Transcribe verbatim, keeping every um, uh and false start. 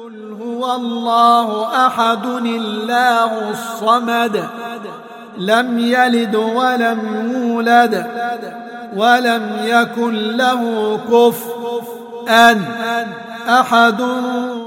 قل هو الله أحد الله الصمد لم يلد ولم يولد ولم يكن له كفوا أحد